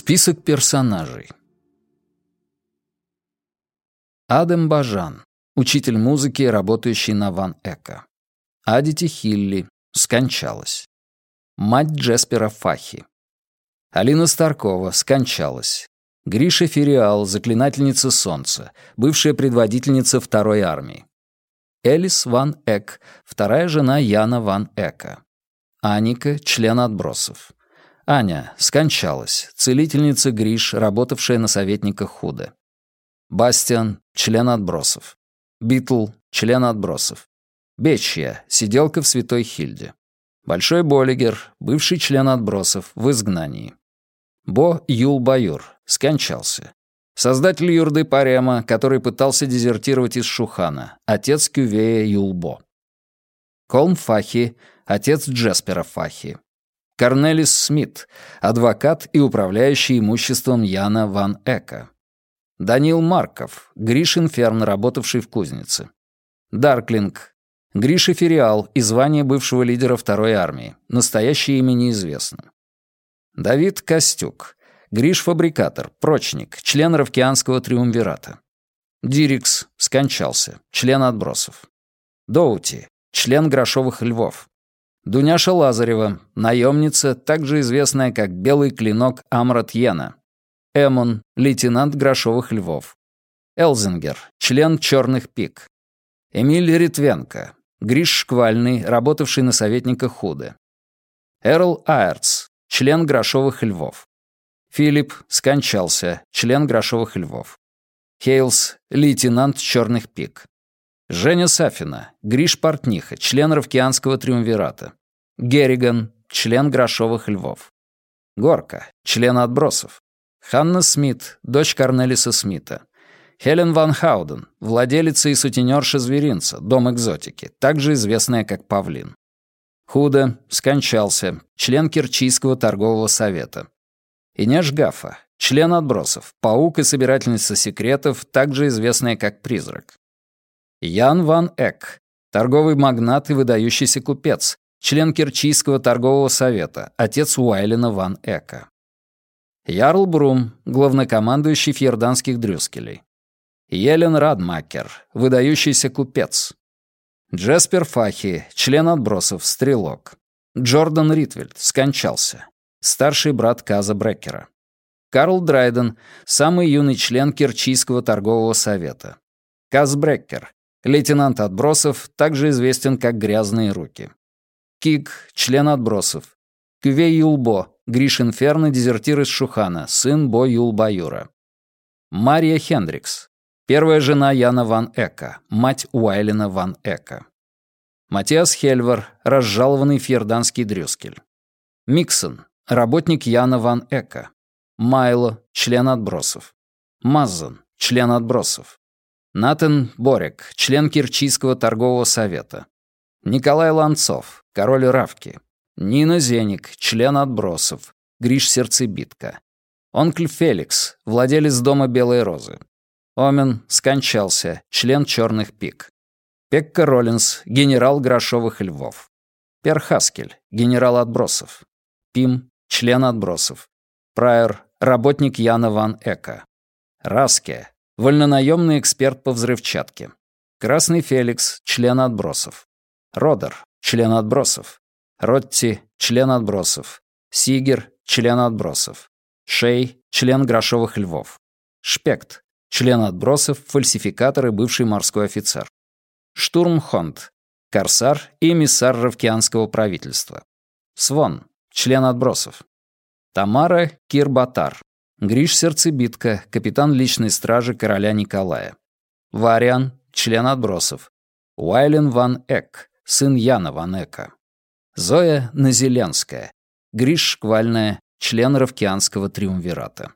Список персонажей. Адам Бажан, учитель музыки, работающий на Ван Эка. Адити Хилли, скончалась. Мать Джеспера Фахи. Алина Старкова, скончалась. Гриша Фериал, заклинательница солнца, бывшая предводительница Второй армии. Элис Ван Эк, вторая жена Яна Ван Эка. Аника, член отбросов. Аня, скончалась, целительница Гриш, работавшая на советниках Худа. Бастиан, член отбросов. Битл, член отбросов. Бечья, сиделка в Святой Хильде. Большой Боллигер, бывший член отбросов, в изгнании. Бо Юл Баюр, скончался. Создатель юрды Парема, который пытался дезертировать из Шухана, отец Кювея Юлбо. Колм Фахи, отец Джеспера Фахи. Корнелис Смит, адвокат и управляющий имуществом Яна Ван Эка. Даниил Марков, Гришин Ферн, работавший в кузнице. Дарклинг, Гриша Фериал и звание бывшего лидера Второй армии. Настоящее имя неизвестно. Давид Костюк, Гриш-фабрикатор, прочник, член Равкианского триумвирата. Дирикс, скончался, член отбросов. Доути, член Грошовых львов. Дуняша Лазарева, наемница, также известная как Белый клинок Амрат Йена. Эмон, лейтенант Грошовых львов. Элзингер, член Черных пик. Эмиль Ритвенко, Гриш Шквальный, работавший на советниках Худы. Эрл Айртс, член Грошовых львов. Филипп, скончался, член Грошовых львов. Хейлс, лейтенант Черных пик. Женя Сафина, Гриш Портниха, член Равкианского триумвирата. Герриган, член Грошовых львов. Горка, член отбросов. Ханна Смит, дочь Корнелиса Смита. Хелен Ван Хауден, владелица и сутенерша зверинца, дом экзотики, также известная как Павлин. Худа, скончался, член Керчийского торгового совета. Инеш Гафа, член отбросов, паук и собирательница секретов, также известная как Призрак. Ян Ван Эк, торговый магнат и выдающийся купец, член Керчийского торгового совета, отец Уайлена Ван Эка. Ярл Брум, главнокомандующий фьерданских дрюскелей. Елен Радмакер, выдающийся купец. Джеспер Фахи, член отбросов, стрелок. Джордан Ритвельд, скончался. Старший брат Каза Бреккера. Карл Драйден, самый юный член Керчийского торгового совета. Каз Бреккер, лейтенант отбросов, также известен как «Грязные руки». Кик, член отбросов. Кювей Юлбо, Гришин Ферн и дезертир из Шухана, сын Бо Юлбаюра. Мария Хендрикс, первая жена Яна Ван Эка, мать Уайлена Ван Эка. Матиас Хельвар, разжалованный фьерданский дрюскель. Миксон, работник Яна Ван Эка. Майло, член отбросов. Маззон, член отбросов. Натан Борек, член Керчийского торгового совета. Николай Ланцов, король Равки. Нина Зеник, член отбросов. Гриш Сердцебитка. Онкль Феликс, владелец дома Белой Розы. Омен, скончался, член Черных пик. Пекка Роллинс, генерал Грошовых львов. Пер Хаскель, генерал отбросов. Пим, член отбросов. Прайер, работник Яна Ван Эка. Раске, вольнонаемный эксперт по взрывчатке. Красный Феликс, член отбросов. Родер, член отбросов. Ротти, член отбросов. Сигер, член отбросов. Шей, член Грошовых львов. Шпект, член отбросов, фальсификатор и бывший морской офицер. Штурмхонд, корсар и эмиссар равкианского правительства. Свон, член отбросов. Тамара Кирбатар, Гриш Сердцебитка, капитан личной стражи короля Николая. Вариан, член отбросов. Уайлен Ван Эк, сын Яна Ван Эка. Зоя Назеленская, Гриш Шквальная, член Равкианского триумвирата.